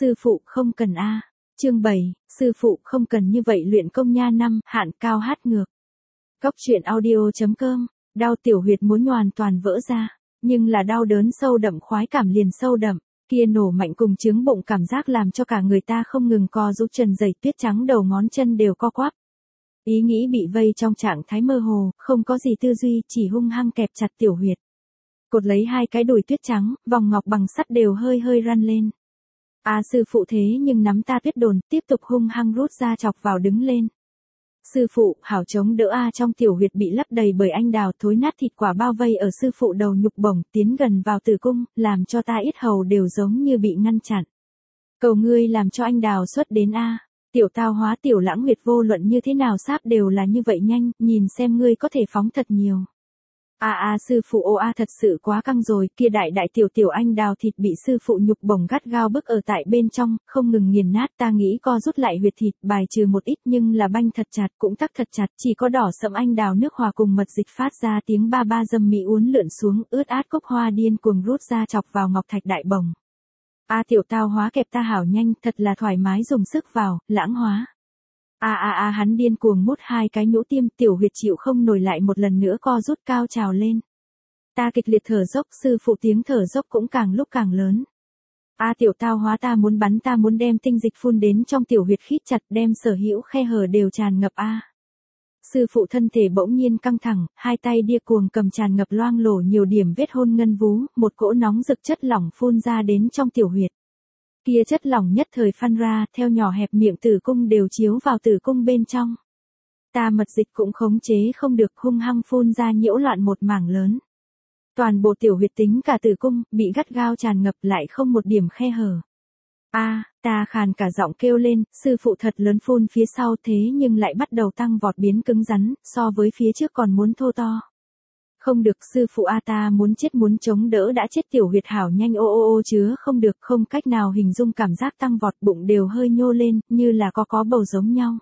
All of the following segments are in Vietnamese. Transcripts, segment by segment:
Sư phụ không cần a. Chương 7, sư phụ không cần như vậy luyện công nha. Năm, hạn cao hát ngược. Góc truyện audio.com, đau tiểu huyệt muốn hoàn toàn vỡ ra, nhưng là đau đớn sâu đậm, khoái cảm liền sâu đậm, kia nổ mạnh cùng trướng bụng cảm giác làm cho cả người ta không ngừng co rúm, trần dày tuyết trắng đầu ngón chân đều co quắp. Ý nghĩ bị vây trong trạng thái mơ hồ, không có gì tư duy, chỉ hung hăng kẹp chặt tiểu huyệt. Cột lấy hai cái đùi tuyết trắng, vòng ngọc bằng sắt đều hơi hơi răn lên. Sư phụ thế nhưng nắm ta tuyết đồn, tiếp tục hung hăng rút ra chọc vào đứng lên. Sư phụ, hảo chống đỡ trong tiểu huyệt bị lấp đầy bởi anh đào thối nát thịt quả bao vây ở sư phụ đầu nhục bổng, tiến gần vào tử cung, làm cho ta yết hầu đều giống như bị ngăn chặn. Cầu ngươi làm cho anh đào xuất đến tiểu tao hóa tiểu lãng huyệt vô luận như thế nào sáp đều là như vậy nhanh, nhìn xem ngươi có thể phóng thật nhiều. Sư phụ thật sự quá căng rồi, kia đại tiểu anh đào thịt bị sư phụ nhục bổng gắt gao bức ở tại bên trong, không ngừng nghiền nát, ta nghĩ co rút lại huyệt thịt, bài trừ một ít nhưng là banh thật chặt, cũng tắc thật chặt, chỉ có đỏ sẫm anh đào nước hòa cùng mật dịch phát ra tiếng ba ba dâm mỹ uốn lượn xuống, ướt át cốc hoa điên cuồng rút ra chọc vào ngọc thạch đại bổng. Tiểu tao hóa kẹp ta hảo nhanh, thật là thoải mái, dùng sức vào, lãng hóa. Hắn điên cuồng mút hai cái nhũ tiêm, tiểu huyệt chịu không nổi lại một lần nữa co rút cao trào lên. Ta kịch liệt thở dốc, sư phụ tiếng thở dốc cũng càng lúc càng lớn. Tiểu tao hóa ta muốn đem tinh dịch phun đến trong tiểu huyệt khít chặt, đem sở hữu khe hở đều tràn ngập Sư phụ thân thể bỗng nhiên căng thẳng, hai tay đia cuồng cầm tràn ngập loang lổ nhiều điểm vết hôn ngân vú, một cỗ nóng rực chất lỏng phun ra đến trong tiểu huyệt. Kia chất lỏng nhất thời phăn ra, theo nhỏ hẹp miệng tử cung đều chiếu vào tử cung bên trong. Ta mật dịch cũng khống chế không được, hung hăng phun ra nhiễu loạn một mảng lớn. Toàn bộ tiểu huyệt tính cả tử cung, bị gắt gao tràn ngập lại không một điểm khe hở. Ta khàn cả giọng kêu lên, sư phụ thật lớn phun phía sau thế nhưng lại bắt đầu tăng vọt biến cứng rắn, so với phía trước còn muốn thô to. Không được sư phụ ta muốn chết, muốn chống đỡ đã chết, tiểu huyệt hảo nhanh chứa không được, không cách nào hình dung cảm giác tăng vọt, bụng đều hơi nhô lên, như là có bầu giống nhau.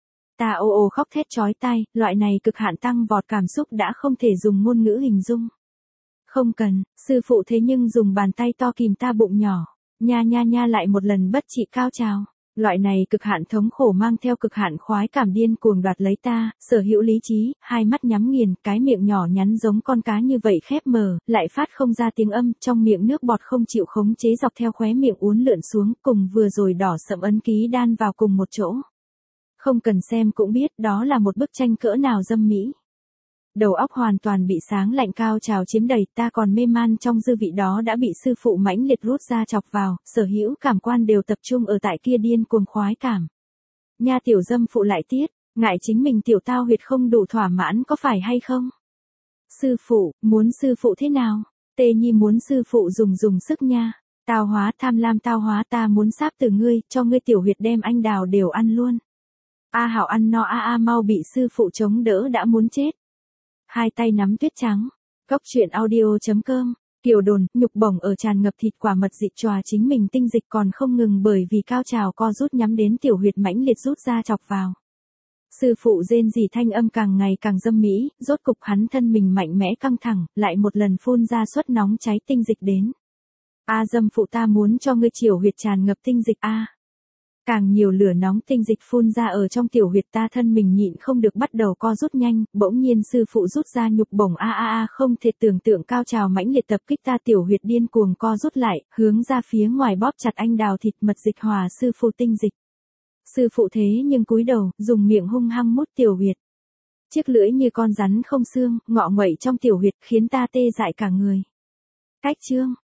Ta khóc thét chói tai, loại này cực hạn tăng vọt cảm xúc đã không thể dùng ngôn ngữ hình dung. Không cần, sư phụ thế nhưng dùng bàn tay to kìm ta bụng nhỏ, nha lại một lần bất trị cao trào. Loại này cực hạn thống khổ mang theo cực hạn khoái cảm điên cuồng đoạt lấy ta, sở hữu lý trí, hai mắt nhắm nghiền, cái miệng nhỏ nhắn giống con cá như vậy khép mờ, lại phát không ra tiếng âm, trong miệng nước bọt không chịu khống chế dọc theo khóe miệng uốn lượn xuống, cùng vừa rồi đỏ sẫm ấn ký đan vào cùng một chỗ. Không cần xem cũng biết đó là một bức tranh cỡ nào dâm mỹ. Đầu óc hoàn toàn bị sáng lạnh cao trào chiếm đầy, ta còn mê man trong dư vị đó đã bị sư phụ mãnh liệt rút ra chọc vào, sở hữu cảm quan đều tập trung ở tại kia điên cuồng khoái cảm. Nha tiểu dâm phụ lại tiết, ngại chính mình tiểu tao huyệt không đủ thỏa mãn có phải hay không? Sư phụ, muốn sư phụ thế nào? Tê Nhi muốn sư phụ dùng sức nha. Tao hóa tham lam tao hóa, ta muốn sáp từ ngươi, cho ngươi tiểu huyệt đem anh đào đều ăn luôn. Hảo ăn no mau bị sư phụ chống đỡ đã muốn chết. Hai tay nắm tuyết trắng. Góc truyện audio.com, Kiều đồn, nhục bổng ở tràn ngập thịt quả mật dịch tròa chính mình tinh dịch còn không ngừng bởi vì cao trào co rút nhắm đến tiểu huyệt mãnh liệt rút ra chọc vào. Sư phụ rên rỉ thanh âm càng ngày càng dâm mỹ, rốt cục hắn thân mình mạnh mẽ căng thẳng, lại một lần phun ra suất nóng cháy tinh dịch đến. Dâm phụ ta muốn cho ngươi tiểu huyệt tràn ngập tinh dịch Càng nhiều lửa nóng tinh dịch phun ra ở trong tiểu huyệt, ta thân mình nhịn không được bắt đầu co rút nhanh, bỗng nhiên sư phụ rút ra nhục bổng không thể tưởng tượng cao trào mãnh liệt tập kích ta, tiểu huyệt điên cuồng co rút lại, hướng ra phía ngoài bóp chặt anh đào thịt mật dịch hòa sư phụ tinh dịch. Sư phụ thế nhưng cúi đầu, dùng miệng hung hăng mút tiểu huyệt. Chiếc lưỡi như con rắn không xương, ngọ nguậy trong tiểu huyệt khiến ta tê dại cả người. Cách chương